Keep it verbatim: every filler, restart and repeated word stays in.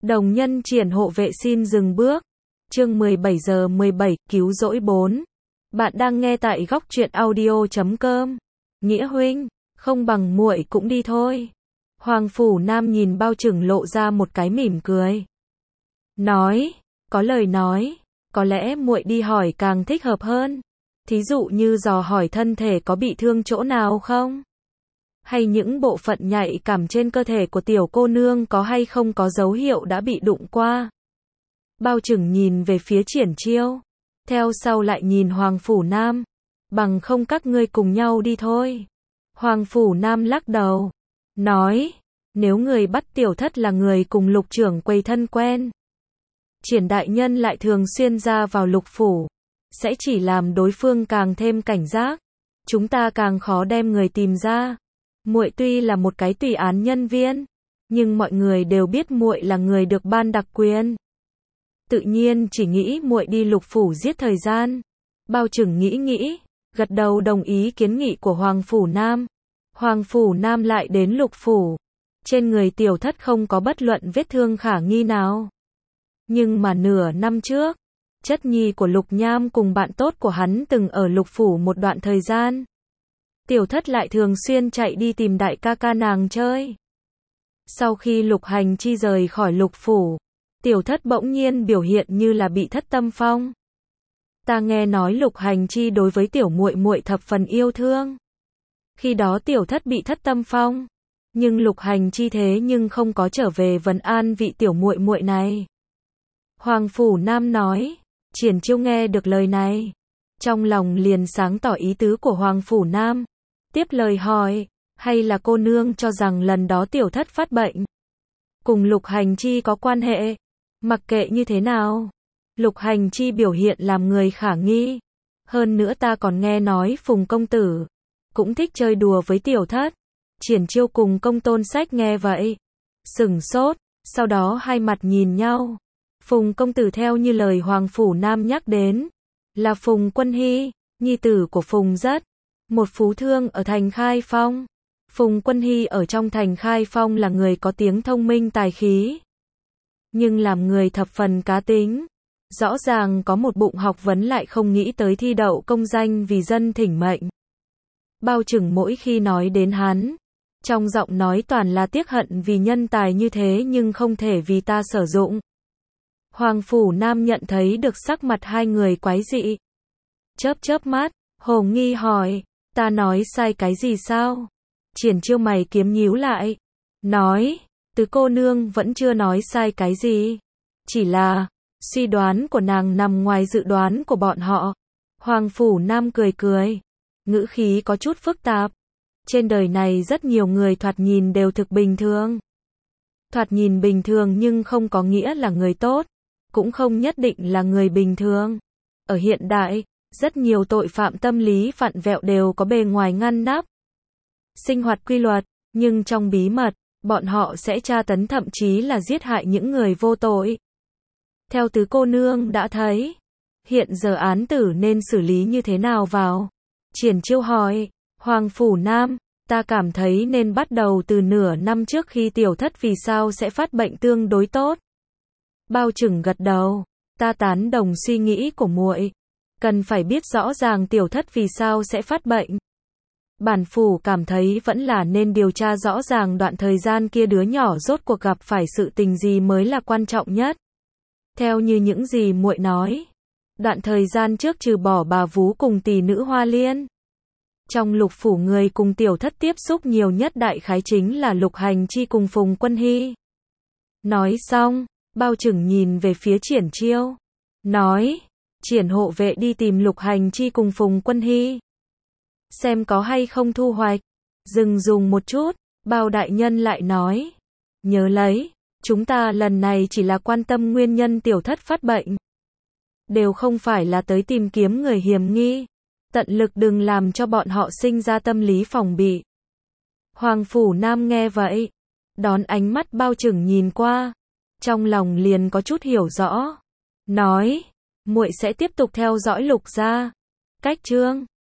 Đồng nhân triển hộ vệ xin dừng bước. Chương mười bảy giờ mười bảy, cứu rỗi bốn. Bạn đang nghe tại góc truyện audio chấm com. Nghĩa huynh, không bằng muội cũng đi thôi. Hoàng Phủ Nam nhìn Bao Trừng lộ ra một cái mỉm cười. Nói, có lời nói, có lẽ muội đi hỏi càng thích hợp hơn. Thí dụ như dò hỏi thân thể có bị thương chỗ nào không? Hay những bộ phận nhạy cảm trên cơ thể của tiểu cô nương có hay không có dấu hiệu đã bị đụng qua. Bao Trừng nhìn về phía Triển Chiêu, theo sau lại nhìn Hoàng Phủ Nam, bằng không các ngươi cùng nhau đi thôi. Hoàng Phủ Nam lắc đầu, nói, nếu người bắt tiểu thất là người cùng Lục trưởng quầy thân quen, Triển đại nhân lại thường xuyên ra vào Lục phủ, sẽ chỉ làm đối phương càng thêm cảnh giác, chúng ta càng khó đem người tìm ra. Muội tuy là một cái tùy án nhân viên, nhưng mọi người đều biết muội là người được ban đặc quyền. Tự nhiên chỉ nghĩ muội đi Lục phủ giết thời gian. Bao Trừng nghĩ nghĩ, gật đầu đồng ý kiến nghị của Hoàng Phủ Nam. Hoàng Phủ Nam lại đến Lục phủ. Trên người tiểu thất không có bất luận vết thương khả nghi nào. Nhưng mà nửa năm trước, chất nhi của Lục Nham cùng bạn tốt của hắn từng ở Lục phủ một đoạn thời gian. Tiểu thất lại thường xuyên chạy đi tìm đại ca ca nàng chơi. Sau khi Lục Hành Chi rời khỏi Lục phủ, tiểu thất bỗng nhiên biểu hiện như là bị thất tâm phong. Ta nghe nói Lục Hành Chi đối với tiểu muội muội thập phần yêu thương. Khi đó tiểu thất bị thất tâm phong, nhưng Lục Hành Chi thế nhưng không có trở về vấn an vị tiểu muội muội này. Hoàng Phủ Nam nói, Triển Chiêu nghe được lời này, trong lòng liền sáng tỏ ý tứ của Hoàng Phủ Nam. Tiếp lời hỏi, hay là cô nương cho rằng lần đó tiểu thất phát bệnh cùng Lục Hành Chi có quan hệ? Mặc kệ như thế nào, Lục Hành Chi biểu hiện làm người khả nghi. Hơn nữa ta còn nghe nói Phùng công tử cũng thích chơi đùa với tiểu thất. Triển Chiêu cùng Công Tôn Sách nghe vậy, sửng sốt, sau đó hai mặt nhìn nhau. Phùng công tử theo như lời Hoàng Phủ Nam nhắc đến, là Phùng Quân Hy, nhi tử của Phùng Rất, một phú thương ở thành Khai Phong. Phùng Quân Hy ở trong thành Khai Phong là người có tiếng thông minh tài khí, nhưng làm người thập phần cá tính. Rõ ràng có một bụng học vấn lại không nghĩ tới thi đậu công danh vì dân thỉnh mệnh. Bao Trừng mỗi khi nói đến hắn, trong giọng nói toàn là tiếc hận vì nhân tài như thế nhưng không thể vì ta sử dụng. Hoàng Phủ Nam nhận thấy được sắc mặt hai người quái dị. Chớp chớp mắt, hồ nghi hỏi, ta nói sai cái gì sao? Triển Chiêu mày kiếm nhíu lại, nói, Tứ cô nương vẫn chưa nói sai cái gì. Chỉ là, suy đoán của nàng nằm ngoài dự đoán của bọn họ. Hoàng Phủ Nam cười cười, ngữ khí có chút phức tạp. Trên đời này rất nhiều người thoạt nhìn đều thực bình thường. Thoạt nhìn bình thường nhưng không có nghĩa là người tốt, cũng không nhất định là người bình thường. Ở hiện đại, rất nhiều tội phạm tâm lý vặn vẹo đều có bề ngoài ngăn nắp, sinh hoạt quy luật, nhưng trong bí mật, bọn họ sẽ tra tấn thậm chí là giết hại những người vô tội. Theo Tứ cô nương đã thấy, hiện giờ án tử nên xử lý như thế nào vào? Triển Chiêu hỏi. Hoàng Phủ Nam, ta cảm thấy nên bắt đầu từ nửa năm trước khi tiểu thất vì sao sẽ phát bệnh tương đối tốt. Bao Trừng gật đầu, ta tán đồng suy nghĩ của muội, cần phải biết rõ ràng tiểu thất vì sao sẽ phát bệnh. Bản phủ cảm thấy vẫn là nên điều tra rõ ràng đoạn thời gian kia đứa nhỏ rốt cuộc gặp phải sự tình gì mới là quan trọng nhất. Theo như những gì muội nói, đoạn thời gian trước trừ bỏ bà vú cùng tỷ nữ Hoa Liên, trong Lục phủ người cùng tiểu thất tiếp xúc nhiều nhất đại khái chính là Lục Hành Chi cùng Phùng Quân Hy. Nói xong, Bao Trừng nhìn về phía Triển Chiêu, nói, Triển hộ vệ đi tìm Lục Hành Chi cùng Phùng Quân Hy, xem có hay không thu hoạch. Dừng dùng một chút, Bao đại nhân lại nói, nhớ lấy, chúng ta lần này chỉ là quan tâm nguyên nhân tiểu thất phát bệnh, đều không phải là tới tìm kiếm người hiểm nghi. Tận lực đừng làm cho bọn họ sinh ra tâm lý phòng bị. Hoàng Phủ Nam nghe vậy, đón ánh mắt Bao Trừng nhìn qua, trong lòng liền có chút hiểu rõ, nói, muội sẽ tiếp tục theo dõi Lục gia. Cách chương